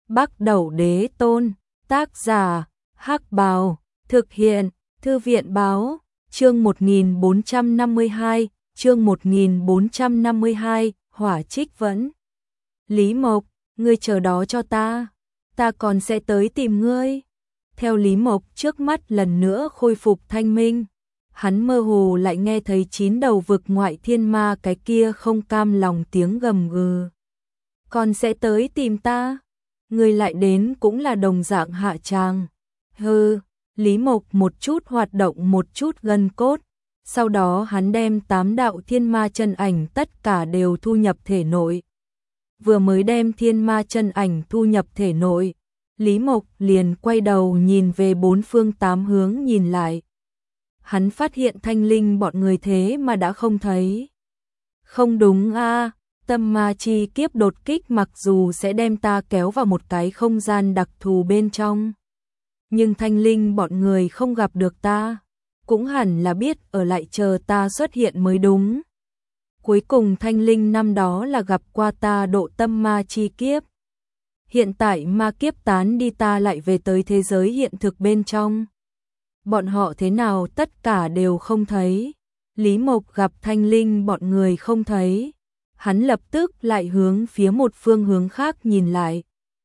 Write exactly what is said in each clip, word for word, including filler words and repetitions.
Bắc Đẩu Đế Tôn, tác giả, Hắc Bào, thực hiện, Thư viện Báo, chương một nghìn bốn trăm năm mươi hai, chương một nghìn bốn trăm năm mươi hai, Hỏa Trích Vẫn. Lý Mộc, ngươi chờ đó cho ta, ta còn sẽ tới tìm ngươi. Theo Lý Mộc trước mắt lần nữa khôi phục thanh minh, hắn mơ hồ lại nghe thấy chín đầu vực ngoại thiên ma cái kia không cam lòng tiếng gầm gừ. Còn sẽ tới tìm ta, ngươi lại đến cũng là đồng dạng hạ tràng. Hừ, Lý Mộc một chút hoạt động một chút gân cốt, sau đó hắn đem tám đạo thiên ma chân ảnh tất cả đều thu nhập thể nội. Vừa mới đem thiên ma chân ảnh thu nhập thể nội, Lý Mộc liền quay đầu nhìn về bốn phương tám hướng nhìn lại. Hắn phát hiện Thanh Linh bọn người thế mà đã không thấy. Không đúng a, à, tâm ma chi kiếp đột kích mặc dù sẽ đem ta kéo vào một cái không gian đặc thù bên trong, nhưng Thanh Linh bọn người không gặp được ta, cũng hẳn là biết ở lại chờ ta xuất hiện mới đúng. Cuối cùng Thanh Linh năm đó là gặp qua ta độ tâm ma chi kiếp. Hiện tại ma kiếp tán đi ta lại về tới thế giới hiện thực bên trong. Bọn họ thế nào tất cả đều không thấy. Lý Mộc gặp Thanh Linh bọn người không thấy, hắn lập tức lại hướng phía một phương hướng khác nhìn lại.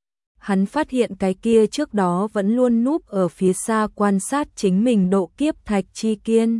Hắn phát hiện cái kia trước đó vẫn luôn núp ở phía xa quan sát chính mình độ kiếp Thạch Chi Kiên.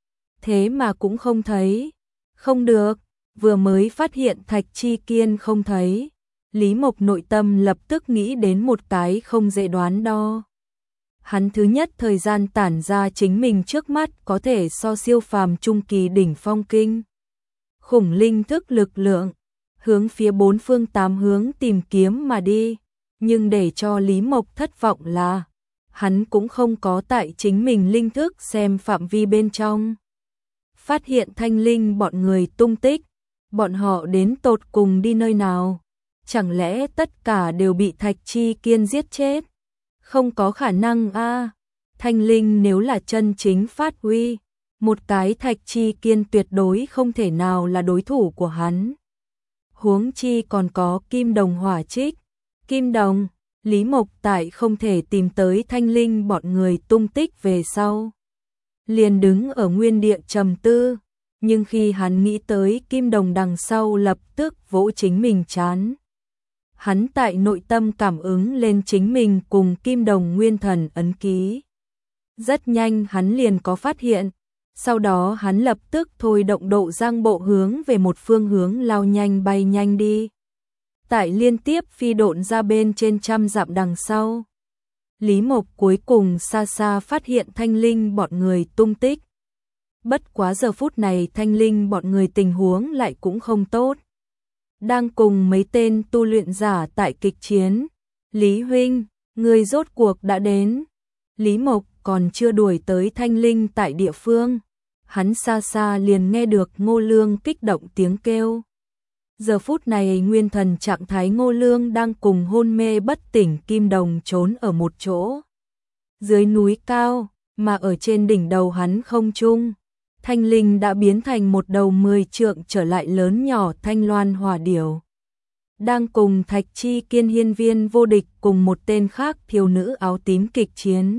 Thế mà cũng không thấy. Không được, vừa mới phát hiện Thạch Chi Kiên không thấy. Lý Mộc nội tâm lập tức nghĩ đến một cái không dễ đoán đo. Hắn thứ nhất thời gian tản ra chính mình trước mắt có thể so siêu phàm trung kỳ đỉnh phong kinh khủng linh thức lực lượng, hướng phía bốn phương tám hướng tìm kiếm mà đi. Nhưng để cho Lý Mộc thất vọng là, hắn cũng không có tại chính mình linh thức xem phạm vi bên trong phát hiện Thanh Linh bọn người tung tích. Bọn họ đến tột cùng đi nơi nào? Chẳng lẽ tất cả đều bị Thạch Chi Kiên giết chết? Không có khả năng a. À. Thanh Linh nếu là chân chính phát huy, một cái Thạch Chi Kiên tuyệt đối không thể nào là đối thủ của hắn. Huống chi còn có Kim Đồng Hỏa Trích. Kim Đồng, Lý Mộc tại không thể tìm tới Thanh Linh bọn người tung tích về sau, liền đứng ở nguyên địa trầm tư. Nhưng khi hắn nghĩ tới Kim Đồng đằng sau lập tức vỗ chính mình chán. Hắn tại nội tâm cảm ứng lên chính mình cùng Kim Đồng nguyên thần ấn ký. Rất nhanh hắn liền có phát hiện, sau đó hắn lập tức thôi động độ giang bộ hướng về một phương hướng lao nhanh bay nhanh đi. Tại liên tiếp phi độn ra bên trên trăm dặm đằng sau, Lý Mộc cuối cùng xa xa phát hiện Thanh Linh bọn người tung tích. Bất quá giờ phút này Thanh Linh bọn người tình huống lại cũng không tốt. Đang cùng mấy tên tu luyện giả tại kịch chiến. Lý huynh, người rốt cuộc đã đến. Lý Mộc còn chưa đuổi tới Thanh Linh tại địa phương, hắn xa xa liền nghe được Ngô Lương kích động tiếng kêu. Giờ phút này nguyên thần trạng thái Ngô Lương đang cùng hôn mê bất tỉnh Kim Đồng trốn ở một chỗ dưới núi cao, mà ở trên đỉnh đầu hắn không trung, Thanh Linh đã biến thành một đầu mười trượng trở lại lớn nhỏ thanh loan hỏa điểu, đang cùng Thạch Chi Kiên hiên viên vô địch cùng một tên khác thiếu nữ áo tím kịch chiến.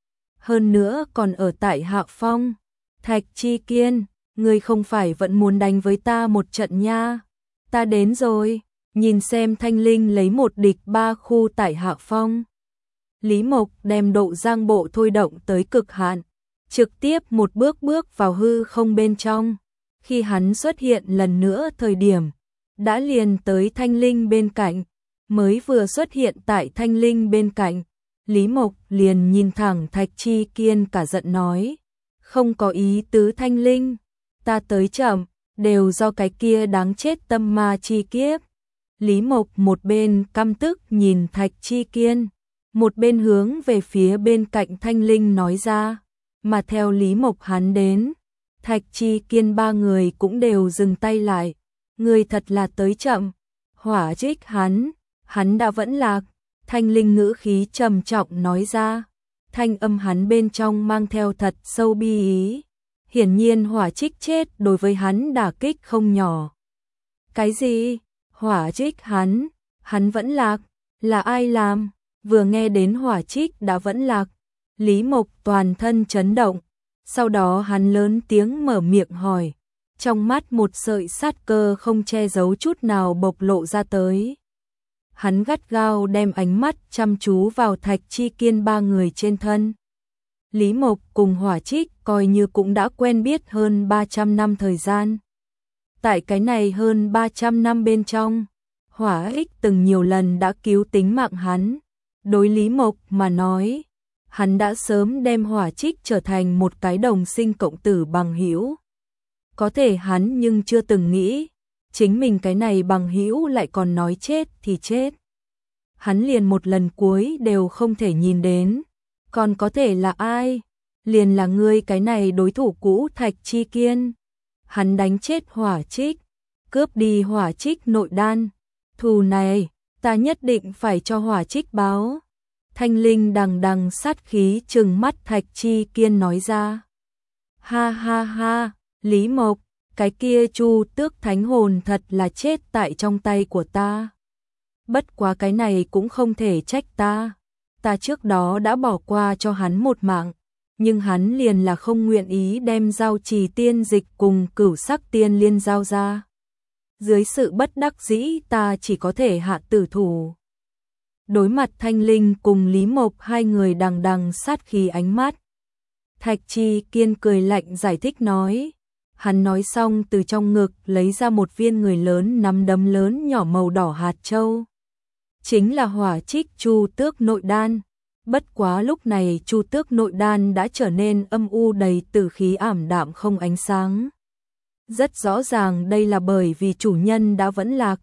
Hơn nữa còn ở tại hạ phong. Thạch Chi Kiên, ngươi không phải vẫn muốn đánh với ta một trận nha? Ta đến rồi, nhìn xem Thanh Linh lấy một địch ba khu tại hạ phong. Lý Mộc đem độ giang bộ thôi động tới cực hạn, trực tiếp một bước bước vào hư không bên trong. Khi hắn xuất hiện lần nữa thời điểm, đã liền tới Thanh Linh bên cạnh. Mới vừa xuất hiện tại Thanh Linh bên cạnh, Lý Mộc liền nhìn thẳng Thạch Chi Kiên cả giận nói, không có ý tứ Thanh Linh, ta tới chậm, đều do cái kia đáng chết tâm ma chi kiếp. Lý Mộc một bên căm tức nhìn Thạch Chi Kiên, một bên hướng về phía bên cạnh Thanh Linh nói ra. Mà theo Lý Mộc hắn đến, Thạch Chi Kiên ba người cũng đều dừng tay lại. Người thật là tới chậm. Hỏa trích hắn, hắn đã vẫn lạc. Thanh Linh ngữ khí trầm trọng nói ra, thanh âm hắn bên trong mang theo thật sâu bi ý. Hiển nhiên hỏa trích chết đối với hắn đả kích không nhỏ. Cái gì? Hỏa trích hắn, hắn vẫn lạc. Là ai làm? Vừa nghe đến hỏa trích đã vẫn lạc, Lý Mộc toàn thân chấn động, sau đó hắn lớn tiếng mở miệng hỏi, trong mắt một sợi sát cơ không che giấu chút nào bộc lộ ra tới. Hắn gắt gao đem ánh mắt chăm chú vào Thạch Chi Kiên ba người trên thân. Lý Mộc cùng hỏa trích coi như cũng đã quen biết hơn ba trăm năm thời gian. Tại cái này hơn ba trăm năm bên trong, hỏa ích từng nhiều lần đã cứu tính mạng hắn. Đối Lý Mộc mà nói, hắn đã sớm đem hỏa trích trở thành một cái đồng sinh cộng tử bằng hữu. Có thể hắn nhưng chưa từng nghĩ, chính mình cái này bằng hữu lại còn nói chết thì chết. Hắn liền một lần cuối đều không thể nhìn đến, còn có thể là ai? Liền là ngươi cái này đối thủ cũ Thạch Chi Kiên. Hắn đánh chết hỏa trích, cướp đi hỏa trích nội đan. Thù này, ta nhất định phải cho hỏa trích báo. Thanh linh đằng đằng sát khí trừng mắt Thạch Chi Kiên nói ra. Ha ha ha, Lý Mộc, cái kia Chu Tước thánh hồn thật là chết tại trong tay của ta. Bất quá cái này cũng không thể trách ta. Ta trước đó đã bỏ qua cho hắn một mạng, nhưng hắn liền là không nguyện ý đem giao trì tiên dịch cùng cửu sắc tiên liên giao ra. Dưới sự bất đắc dĩ ta chỉ có thể hạ tử thủ. Đối mặt Thanh Linh cùng Lý Mộc hai người đằng đằng sát khí ánh mắt, Thạch Chi Kiên cười lạnh giải thích nói. Hắn nói xong từ trong ngực lấy ra một viên người lớn nắm đấm lớn nhỏ màu đỏ hạt châu. Chính là hỏa trích Chu Tước nội đan. Bất quá lúc này Chu Tước nội đan đã trở nên âm u đầy tử khí ảm đạm không ánh sáng. Rất rõ ràng đây là bởi vì chủ nhân đã vẫn lạc,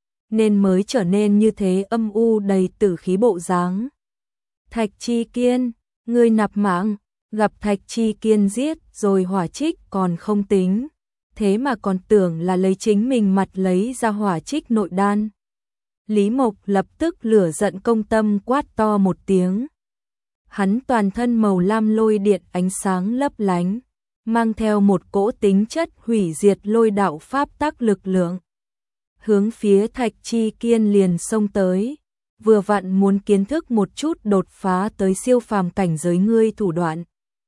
nên mới trở nên như thế âm u đầy tử khí bộ dáng. Thạch Chi Kiên, ngươi nạp mạng, gặp Thạch Chi Kiên giết rồi hỏa trích còn không tính, thế mà còn tưởng là lấy chính mình mặt lấy ra hỏa trích nội đan. Lý Mộc lập tức lửa giận công tâm quát to một tiếng. Hắn toàn thân màu lam lôi điện ánh sáng lấp lánh, mang theo một cỗ tính chất hủy diệt lôi đạo pháp tắc lực lượng. Hướng phía Thạch Chi Kiên liền xông tới, vừa vặn muốn kiến thức một chút đột phá tới siêu phàm cảnh giới ngươi thủ đoạn.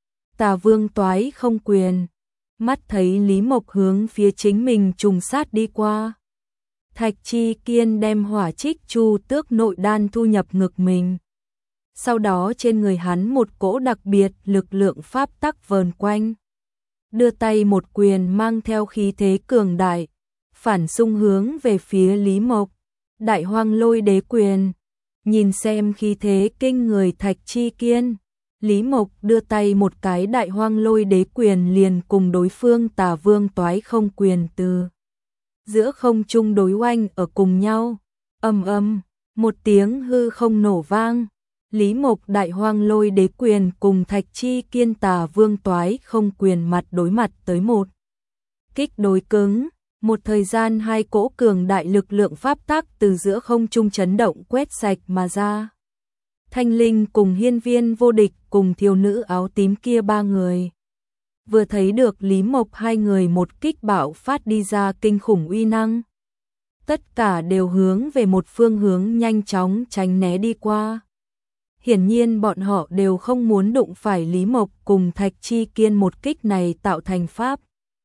Tà Vương Toái Không Quyền, mắt thấy Lý Mộc hướng phía chính mình trùng sát đi qua. Thạch Chi Kiên đem hỏa trích Chu Tước nội đan thu nhập ngực mình. Sau đó trên người hắn một cỗ đặc biệt lực lượng pháp tắc vờn quanh. Đưa tay một quyền mang theo khí thế cường đại, phản xung hướng về phía Lý Mộc. Đại Hoang Lôi Đế Quyền. Nhìn xem khí thế kinh người Thạch Chi Kiên, Lý Mộc đưa tay một cái Đại Hoang Lôi Đế Quyền liền cùng đối phương Tà Vương Toái Không Quyền từ giữa không trung đối oanh ở cùng nhau. Ầm ầm, một tiếng hư không nổ vang. Lý Mộc Đại Hoang Lôi Đế Quyền cùng Thạch Chi Kiên Tà Vương Toái Không Quyền mặt đối mặt tới một kích đối cứng. Một thời gian hai cỗ cường đại lực lượng pháp tắc từ giữa không trung chấn động quét sạch mà ra. Thanh Linh cùng Hiên Viên Vô Địch cùng thiếu nữ áo tím kia ba người. Vừa thấy được Lý Mộc hai người một kích bạo phát đi ra kinh khủng uy năng. Tất cả đều hướng về một phương hướng nhanh chóng tránh né đi qua. Hiển nhiên bọn họ đều không muốn đụng phải Lý Mộc cùng Thạch Chi Kiên một kích này tạo thành pháp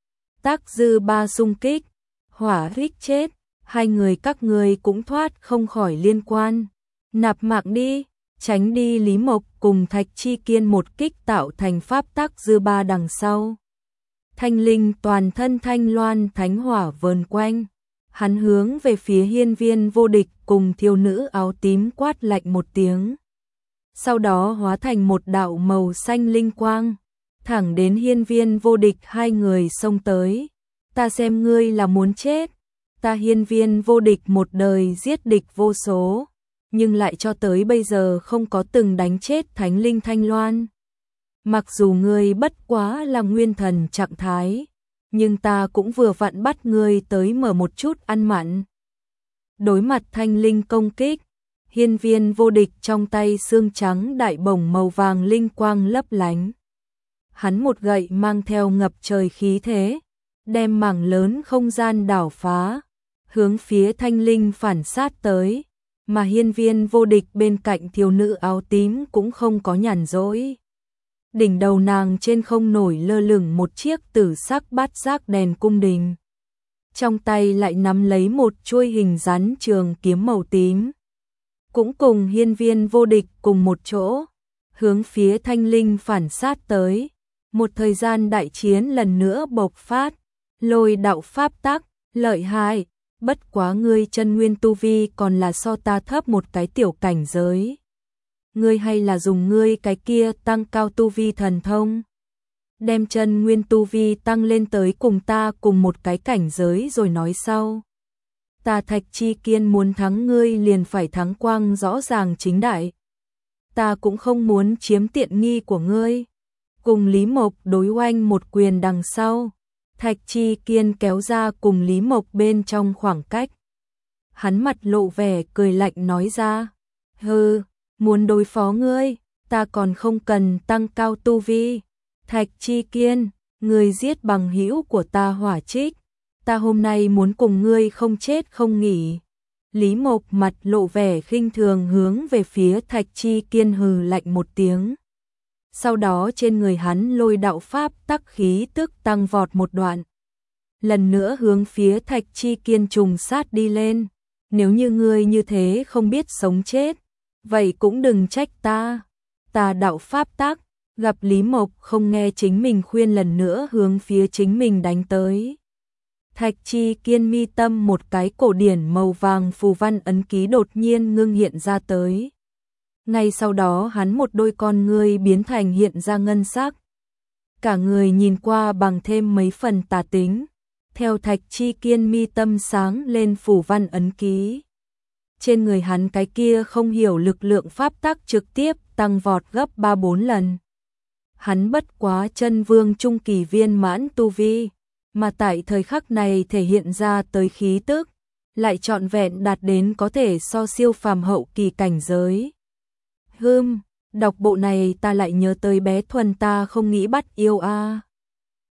tác dư ba xung kích. Hỏa ích chết, hai người các ngươi cũng thoát không khỏi liên quan. Nạp mạng đi, tránh đi. Lý Mộc cùng Thạch Chi Kiên một kích tạo thành pháp tắc dư ba đằng sau. Thanh Linh toàn thân thanh loan thánh hỏa vờn quanh. Hắn hướng về phía Hiên Viên Vô Địch cùng thiếu nữ áo tím quát lạnh một tiếng. Sau đó hóa thành một đạo màu xanh linh quang, thẳng đến Hiên Viên Vô Địch hai người xông tới. Ta xem ngươi là muốn chết. Ta Hiên Viên Vô Địch một đời giết địch vô số, nhưng lại cho tới bây giờ không có từng đánh chết Thánh Linh Thanh Loan. Mặc dù ngươi bất quá là nguyên thần trạng thái, nhưng ta cũng vừa vặn bắt ngươi tới mở một chút ăn mặn. Đối mặt Thanh Linh công kích, Hiên Viên Vô Địch trong tay xương trắng đại bổng màu vàng linh quang lấp lánh. Hắn một gậy mang theo ngập trời khí thế, đem mảng lớn không gian đảo phá, hướng phía Thanh Linh phản sát tới. mà hiên viên vô địch bên cạnh thiếu nữ áo tím cũng không có nhàn rỗi. Đỉnh đầu nàng trên không nổi lơ lửng một chiếc tử sắc bát giác đèn cung đình. Trong tay lại nắm lấy một chuôi hình rắn trường kiếm màu tím. Cũng cùng hiên viên vô địch cùng một chỗ, hướng phía thanh linh phản sát tới. Một thời gian đại chiến lần nữa bộc phát, lôi đạo pháp tắc, lợi hại, bất quá ngươi chân nguyên tu vi còn là so ta thấp một cái tiểu cảnh giới. Ngươi hay là dùng ngươi cái kia tăng cao tu vi thần thông, đem chân nguyên tu vi tăng lên tới cùng ta cùng một cái cảnh giới rồi nói sau. Ta Thạch Chi Kiên muốn thắng ngươi liền phải thắng quang rõ ràng chính đại. Ta cũng không muốn chiếm tiện nghi của ngươi. Cùng Lý Mộc đối oanh một quyền đằng sau, Thạch Chi Kiên kéo ra cùng Lý Mộc bên trong khoảng cách. Hắn mặt lộ vẻ cười lạnh nói ra, hừ, muốn đối phó ngươi, ta còn không cần tăng cao tu vi. Thạch Chi Kiên, ngươi giết bằng hữu của ta Hỏa Trích, ta hôm nay muốn cùng ngươi không chết không nghỉ. Lý Mộc mặt lộ vẻ khinh thường hướng về phía Thạch Chi Kiên hừ lạnh một tiếng. Sau đó trên người hắn lôi đạo pháp tắc khí tức tăng vọt một đoạn. Lần nữa hướng phía Thạch Chi Kiên trùng sát đi lên. Nếu như ngươi như thế không biết sống chết, vậy cũng đừng trách ta. Ta đạo pháp tắc, gặp Lý Mộc không nghe chính mình khuyên lần nữa hướng phía chính mình đánh tới. Thạch Chi Kiên mi tâm một cái cổ điển màu vàng phù văn ấn ký đột nhiên ngưng hiện ra tới. Ngay sau đó hắn một đôi con ngươi biến thành hiện ra ngân sắc. Cả người nhìn qua bằng thêm mấy phần tà tính. Theo Thạch Chi Kiên mi tâm sáng lên phù văn ấn ký. Trên người hắn cái kia không hiểu lực lượng pháp tắc trực tiếp tăng vọt gấp ba bốn lần. Hắn bất quá chân vương trung kỳ viên mãn tu vi, mà tại thời khắc này thể hiện ra tới khí tức, lại trọn vẹn đạt đến có thể so siêu phàm hậu kỳ cảnh giới. Hừm, đọc bộ này ta lại nhớ tới bé Thuần ta không nghĩ bắt yêu a.